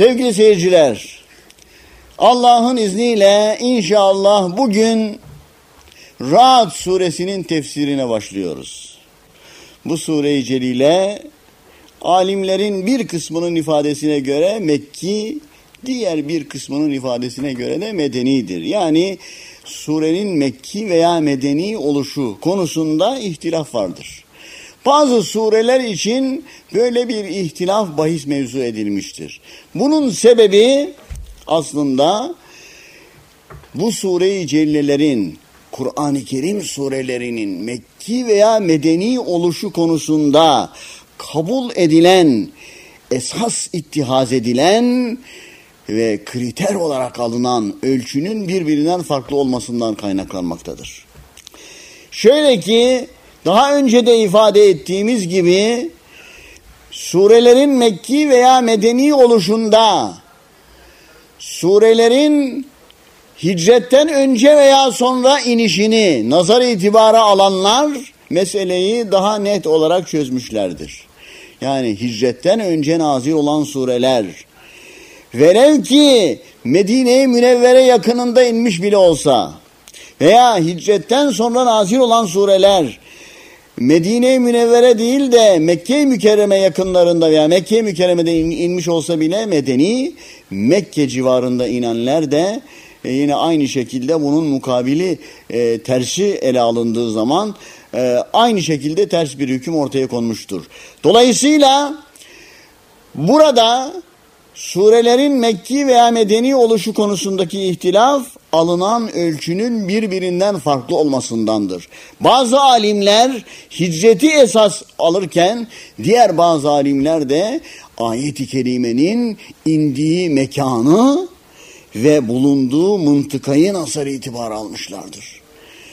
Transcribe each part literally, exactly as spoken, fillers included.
Sevgili seyirciler, Allah'ın izniyle inşallah bugün Ra'd suresinin tefsirine başlıyoruz. Bu sure-i celile alimlerin bir kısmının ifadesine göre Mekki, diğer bir kısmının ifadesine göre de Medenidir. Yani surenin Mekki veya Medeni oluşu konusunda ihtilaf vardır. Bazı sureler için böyle bir ihtilaf bahis mevzu edilmiştir. Bunun sebebi aslında bu sure-i cellelerin, Kur'an-ı Kerim surelerinin Mekki veya Medeni oluşu konusunda kabul edilen, esas ittihaz edilen ve kriter olarak alınan ölçünün birbirinden farklı olmasından kaynaklanmaktadır. Şöyle ki, daha önce de ifade ettiğimiz gibi surelerin Mekki veya Medeni oluşunda surelerin hicretten önce veya sonra inişini nazar itibara alanlar meseleyi daha net olarak çözmüşlerdir. Yani hicretten önce nazil olan sureler, velev ki Medine-i Münevvere yakınında inmiş bile olsa veya hicretten sonra nazil olan sureler Medine-i Münevvere değil de Mekke-i Mükerreme yakınlarında veya Mekke-i Mükerreme'de in, inmiş olsa bile Medeni, Mekke civarında inenler de e, yine aynı şekilde bunun mukabili e, tersi ele alındığı zaman e, aynı şekilde ters bir hüküm ortaya konmuştur. Dolayısıyla burada surelerin Mekki veya Medeni oluşu konusundaki ihtilaf alınan ölçünün birbirinden farklı olmasındandır. Bazı alimler hicreti esas alırken diğer bazı alimler de ayet-i kerimenin indiği mekanı ve bulunduğu mıntıkayı nazar itibar almışlardır.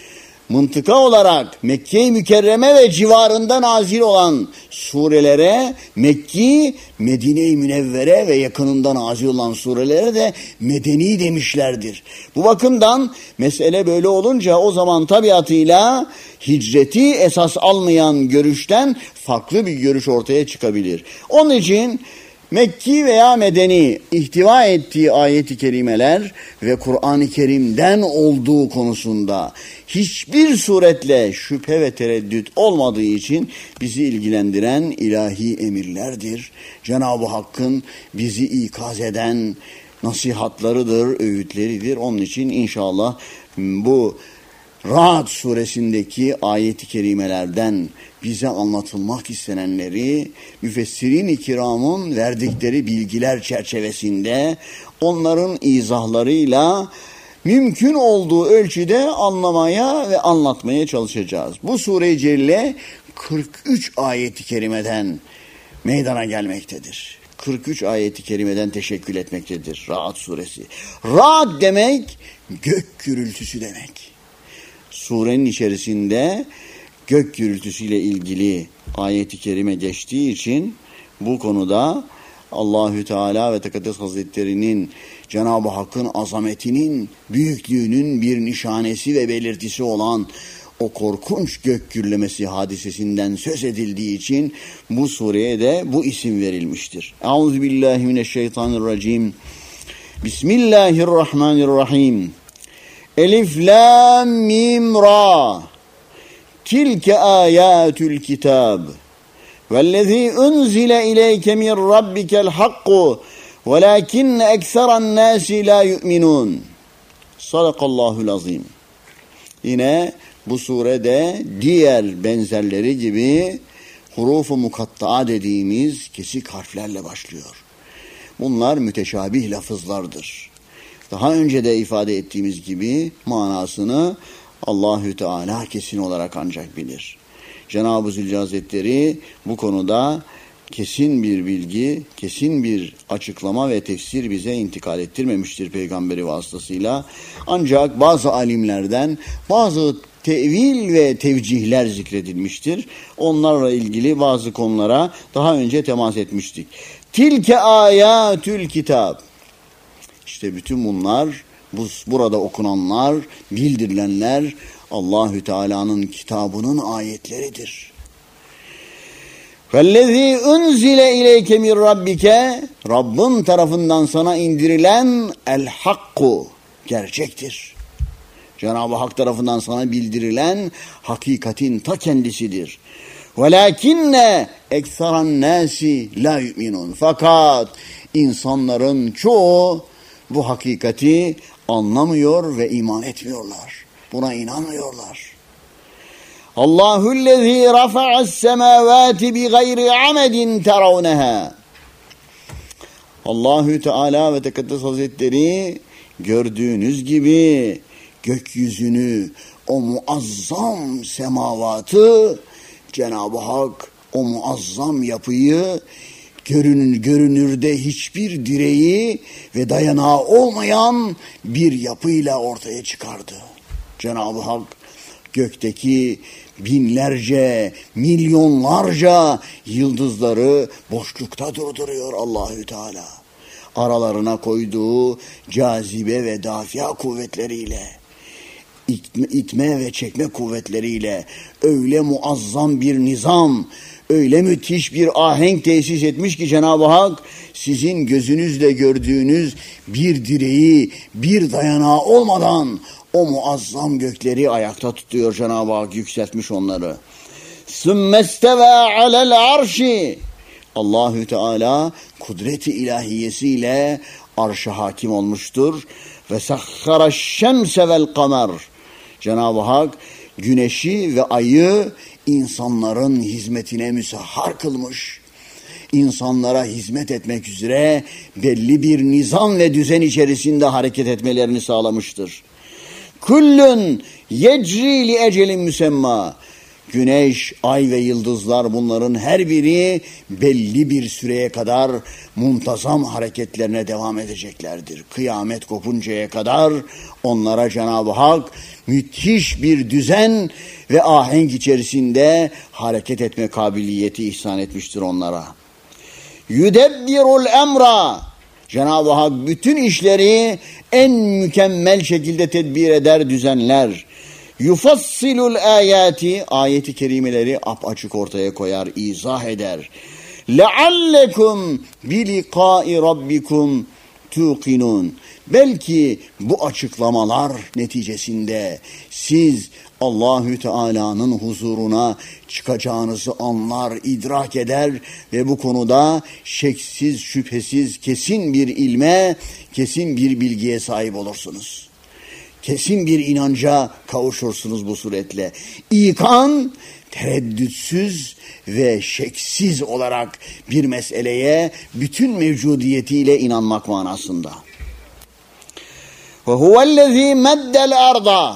Mıntıka olarak Mekke-i Mükerreme ve civarında nazil olan surelere Mekki, Medine-i Münevvere ve yakınında nazil olan surelere de Medeni demişlerdir. Bu bakımdan mesele böyle olunca o zaman tabiatıyla hicreti esas almayan görüşten farklı bir görüş ortaya çıkabilir. Onun için Mekki veya Medeni ihtiva ettiği ayet-i kerimeler ve Kur'an-ı Kerim'den olduğu konusunda hiçbir suretle şüphe ve tereddüt olmadığı için bizi ilgilendiren ilahi emirlerdir. Cenab-ı Hakk'ın bizi ikaz eden nasihatlarıdır, öğütleridir. Onun için inşallah bu Ra'd suresindeki ayet-i kerimelerden bize anlatılmak istenenleri müfessirin-i kiramın verdikleri bilgiler çerçevesinde onların izahlarıyla mümkün olduğu ölçüde anlamaya ve anlatmaya çalışacağız. Bu sure-i celile kırk üç ayet-i kerimeden meydana gelmektedir. kırk üç ayet-i kerimeden teşekkül etmektedir Ra'd suresi. Ra'd demek gök gürültüsü demek. Surenin içerisinde gök gürültüsüyle ilgili ayet-i kerime geçtiği için bu konuda Allahü Teala ve Tekaddes Hazretleri'nin, Cenab-ı Hakk'ın azametinin, büyüklüğünün bir nişanesi ve belirtisi olan o korkunç gök gürlemesi hadisesinden söz edildiği için bu sureye de bu isim verilmiştir. Euzubillahimineşşeytanirracim. Bismillahirrahmanirrahim. Elif, lam, mim, ra. Tilke ayatul kitab. Vellezî unzile ileyke min rabbikel hakku. Velâkinne ekseran nâsi lâ yu'minûn. Sadakallahul azim. Yine bu surede diğer benzerleri gibi huruf-u mukatta'a dediğimiz kesik harflerle başlıyor. Bunlar müteşabih lafızlardır. Daha önce de ifade ettiğimiz gibi manasını Allahü Teala kesin olarak ancak bilir. Cenab-ı Zülcelal Hazretleri bu konuda kesin bir bilgi, kesin bir açıklama ve tefsir bize intikal ettirmemiştir peygamberi vasıtasıyla. Ancak bazı alimlerden bazı tevil ve tevcihler zikredilmiştir. Onlarla ilgili bazı konulara daha önce temas etmiştik. Tilke ayatül kitab. İşte bütün bunlar, bu, burada okunanlar, bildirilenler Allahü Teala'nın kitabının ayetleridir. Vellezî unzile ileyke min rabbike, Rabbin tarafından sana indirilen el hakku, gerçektir. Cenab-ı Hak tarafından sana bildirilen hakikatin ta kendisidir. Velakinne ekseran nasi la yu'minun. Fakat insanların çoğu bu hakikati anlamıyor ve iman etmiyorlar. Buna inanmıyorlar. Allahu'llezî rafa'as semâvâti bi gayri amedin teravneha. Allahü Teala ve Tekaddes Hazretleri gördüğünüz gibi gökyüzünü, o muazzam semavatı, Cenab-ı Hak o muazzam yapıyı görünür, görünürde hiçbir direği ve dayanağı olmayan bir yapıyla ortaya çıkardı. Cenab-ı Hak gökteki binlerce, milyonlarca yıldızları boşlukta durduruyor Allahü Teala. Aralarına koyduğu cazibe ve dafia kuvvetleriyle, itme, itme ve çekme kuvvetleriyle öyle muazzam bir nizam, öyle müthiş bir ahenk tesis etmiş ki Cenab-ı Hak sizin gözünüzle gördüğünüz bir direği, bir dayanağı olmadan o muazzam gökleri ayakta tutuyor Cenab-ı Hak, yükseltmiş onları. Sümmesteva alel arşi. Allahü Teala kudreti ilahiyesiyle arşa hakim olmuştur. Ve sahhara şemse vel kamer. Cenab-ı Hak güneşi ve ayı insanların hizmetine müsahhar kılmış. İnsanlara hizmet etmek üzere belli bir nizam ve düzen içerisinde hareket etmelerini sağlamıştır. Kullun yecri li ecelin müsemma. Güneş, ay ve yıldızlar, bunların her biri belli bir süreye kadar muntazam hareketlerine devam edeceklerdir. Kıyamet kopuncaya kadar onlara Cenab-ı Hak müthiş bir düzen ve ahenk içerisinde hareket etme kabiliyeti ihsan etmiştir onlara. Yudebbirul emra. Cenab-ı Hak bütün işleri en mükemmel şekilde tedbir eder, düzenler. Yufassilul ayati, ayeti kerimeleri apaçık ortaya koyar, izah eder. Leallekum biliqai rabbikum tuqinun. Belki bu açıklamalar neticesinde siz Allahü Teala'nın huzuruna çıkacağınızı anlar, idrak eder ve bu konuda şeksiz, şüphesiz, kesin bir ilme, kesin bir bilgiye sahip olursunuz. Kesin bir inanca kavuşursunuz bu suretle. İkan, tereddütsüz ve şeksiz olarak bir meseleye bütün mevcudiyetiyle inanmak manasında. Ve huvellezî meddel arda.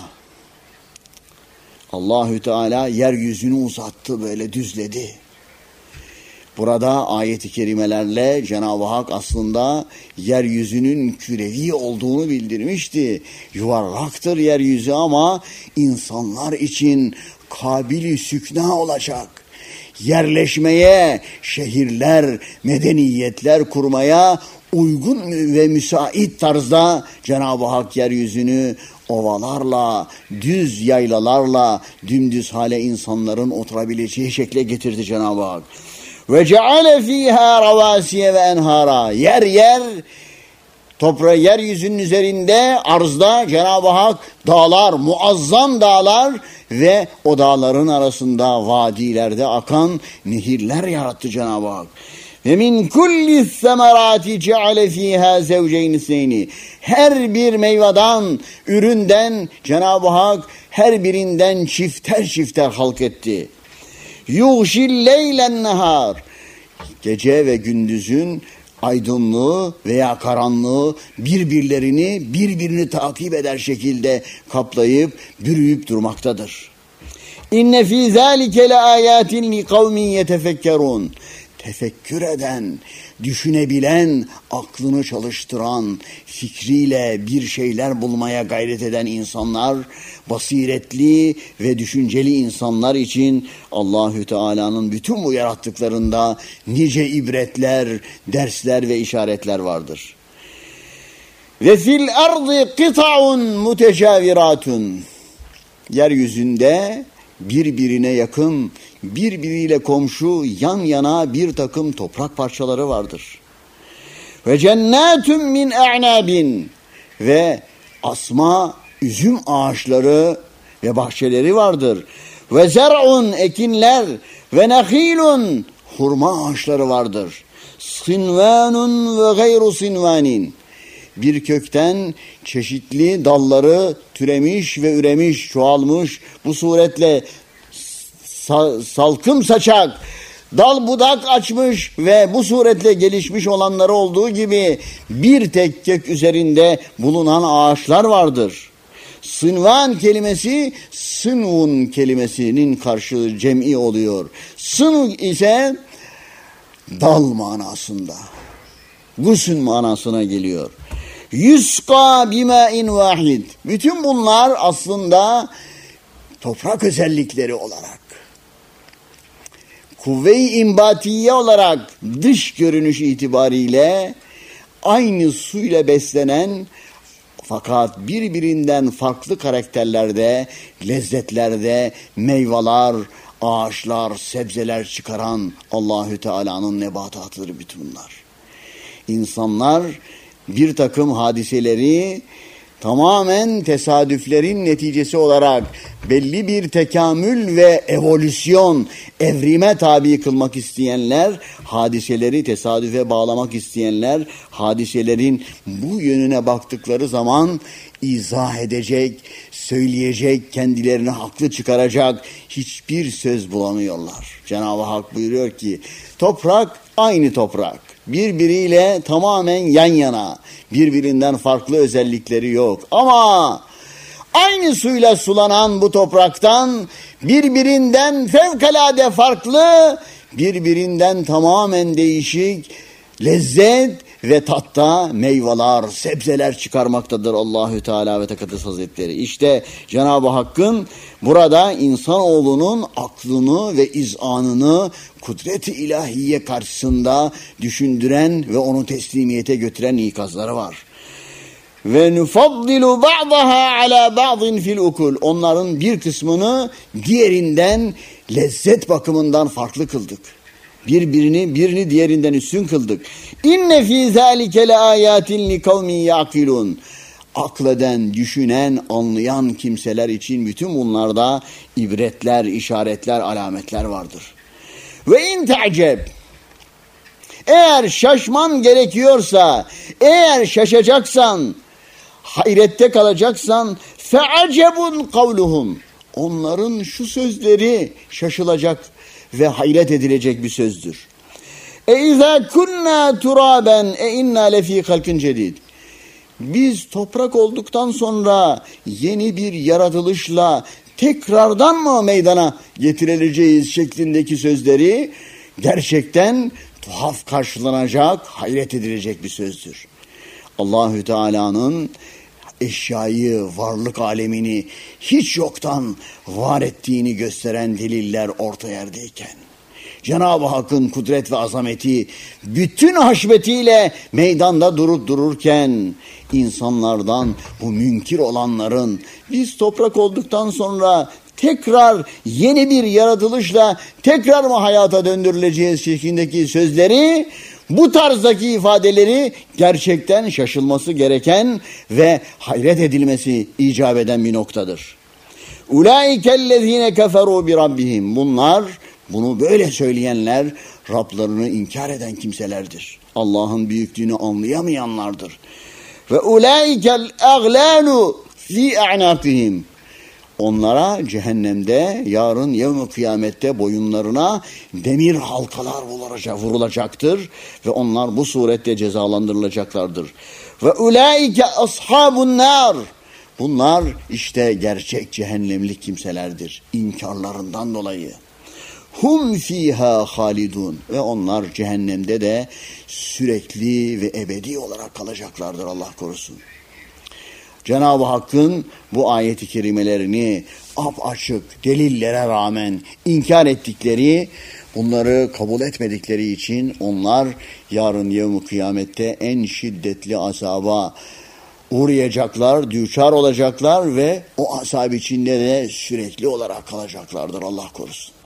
Allahü Teala yeryüzünü uzattı, böyle düzledi. Burada ayet-i kerimelerle Cenab-ı Hak aslında yeryüzünün kürevi olduğunu bildirmişti. Yuvarlaktır yeryüzü ama insanlar için kabili sükna olacak. Yerleşmeye, şehirler, medeniyetler kurmaya uygun ve müsait tarzda Cenab-ı Hak yeryüzünü ovalarla, düz yaylalarla, dümdüz hale insanların oturabileceği şekle getirdi Cenab-ı Hak. Ve ceale fiha ravasiye ve enhara. Yer yer toprağı, yeryüzünün üzerinde, arzda Cenab-ı Hak dağlar, muazzam dağlar ve o dağların arasında vadilerde akan nehirler yarattı Cenab-ı Hak. Ve min kulli semerati ceale fiha zevceyn isneyni. Her bir meyveden, üründen Cenab-ı Hak her birinden çifter çifter halk etti. Yuğşil leylen nehar. Gece ve gündüzün aydınlığı veya karanlığı birbirlerini birbirini takip eder şekilde kaplayıp bürüyüp durmaktadır. İnne fî zâlike le âyâtin li kavmin yetefekkerûn. Tefekkür eden, düşünebilen, aklını çalıştıran, fikriyle bir şeyler bulmaya gayret eden insanlar, basiretli ve düşünceli insanlar için Allahü Teala'nın bütün bu yarattıklarında nice ibretler, dersler ve işaretler vardır. Ve fil ardı kıta'un mutecaviratun. Yeryüzünde birbirine yakın birbiriyle komşu, yan yana bir takım toprak parçaları vardır. Ve cennetun min a'nabin, ve asma üzüm ağaçları ve bahçeleri vardır. Ve zer'un, ekinler, ve nehilun, hurma ağaçları vardır. Sinvanun ve gayru sinvanin, bir kökten çeşitli dalları türemiş ve üremiş, çoğalmış, bu suretle salkım saçak, dal budak açmış ve bu suretle gelişmiş olanları olduğu gibi bir tek kök üzerinde bulunan ağaçlar vardır. Sınvan kelimesi sınvun kelimesinin karşılığı cem'i oluyor. Sınv ise dal manasında, gusün manasına geliyor. Yusqa bima'in vahid. Bütün bunlar aslında toprak özellikleri olarak, kuvve-i imbatiye olarak dış görünüş itibariyle aynı suyla beslenen fakat birbirinden farklı karakterlerde, lezzetlerde meyveler, ağaçlar, sebzeler çıkaran Allahü Teala'nın nebatatıdır bütün bunlar. İnsanlar bir takım hadiseleri tamamen tesadüflerin neticesi olarak belli bir tekamül ve evolüsyon, evrime tabi kılmak isteyenler, hadiseleri tesadüfe bağlamak isteyenler, hadiselerin bu yönüne baktıkları zaman izah edecek, söyleyecek, kendilerini haklı çıkaracak hiçbir söz bulamıyorlar. Cenab-ı Hak buyuruyor ki, toprak aynı toprak, birbiriyle tamamen yan yana, birbirinden farklı özellikleri yok. Ama aynı suyla sulanan bu topraktan birbirinden fevkalade farklı, birbirinden tamamen değişik lezzet ve tatta meyveler, sebzeler çıkarmaktadır Allahü Teala ve Tekaddes Hazretleri. İşte Cenab-ı Hakk'ın burada insanoğlunun aklını ve izanını kudret-i ilahiye karşısında düşündüren ve onu teslimiyete götüren ikazları var. Ve nufaddilu ba'daha ala ba'din fil ukul. Onların bir kısmını diğerinden lezzet bakımından farklı kıldık. Birbirini birini diğerinden üstün kıldık. İnne fî zâlike le âyâtin li kavmin ya'kilûn. Akleden, düşünen, anlayan kimseler için bütün bunlarda ibretler, işaretler, alametler vardır. Ve in te'ceb, eğer şaşman gerekiyorsa, eğer şaşacaksan, hayrette kalacaksan, fe'acebun kavluhum, onların şu sözleri şaşılacak ve hayret edilecek bir sözdür. E izâ kunnâ turâben e innâ lefî halkin cedîd. Biz toprak olduktan sonra yeni bir yaratılışla tekrardan mı meydana getirileceğiz şeklindeki sözleri gerçekten tuhaf karşılanacak, hayret edilecek bir sözdür. Allahü Teala'nın eşyayı, varlık alemini hiç yoktan var ettiğini gösteren deliller orta yerdeyken, Cenab-ı Hakk'ın kudret ve azameti bütün haşmetiyle meydanda durup dururken, insanlardan bu münkir olanların biz toprak olduktan sonra tekrar yeni bir yaratılışla tekrar mı hayata döndürüleceğiz şeklindeki sözleri, bu tarzdaki ifadeleri gerçekten şaşılması gereken ve hayret edilmesi icap eden bir noktadır. Ulaikellezine keferu bi rabbihim. Bunlar, bunu böyle söyleyenler Rablarını inkar eden kimselerdir. Allah'ın büyüklüğünü anlayamayanlardır. Ve ulaikel aglalu fi a'naqihim. Onlara cehennemde yarın yevm-i kıyamette boyunlarına demir halkalar vurulacaktır ve onlar bu surette cezalandırılacaklardır. Ve ulaike ashabun nar. Bunlar işte gerçek cehennemlik kimselerdir inkarlarından dolayı. Hum fiha halidun, ve onlar cehennemde de sürekli ve ebedi olarak kalacaklardır, Allah korusun. Cenab-ı Hakk'ın bu ayet-i kerimelerini apaçık delillere rağmen inkar ettikleri, bunları kabul etmedikleri için onlar yarın yevm-i kıyamette en şiddetli azaba uğrayacaklar, düçar olacaklar ve o azab içinde de sürekli olarak kalacaklardır, Allah korusun.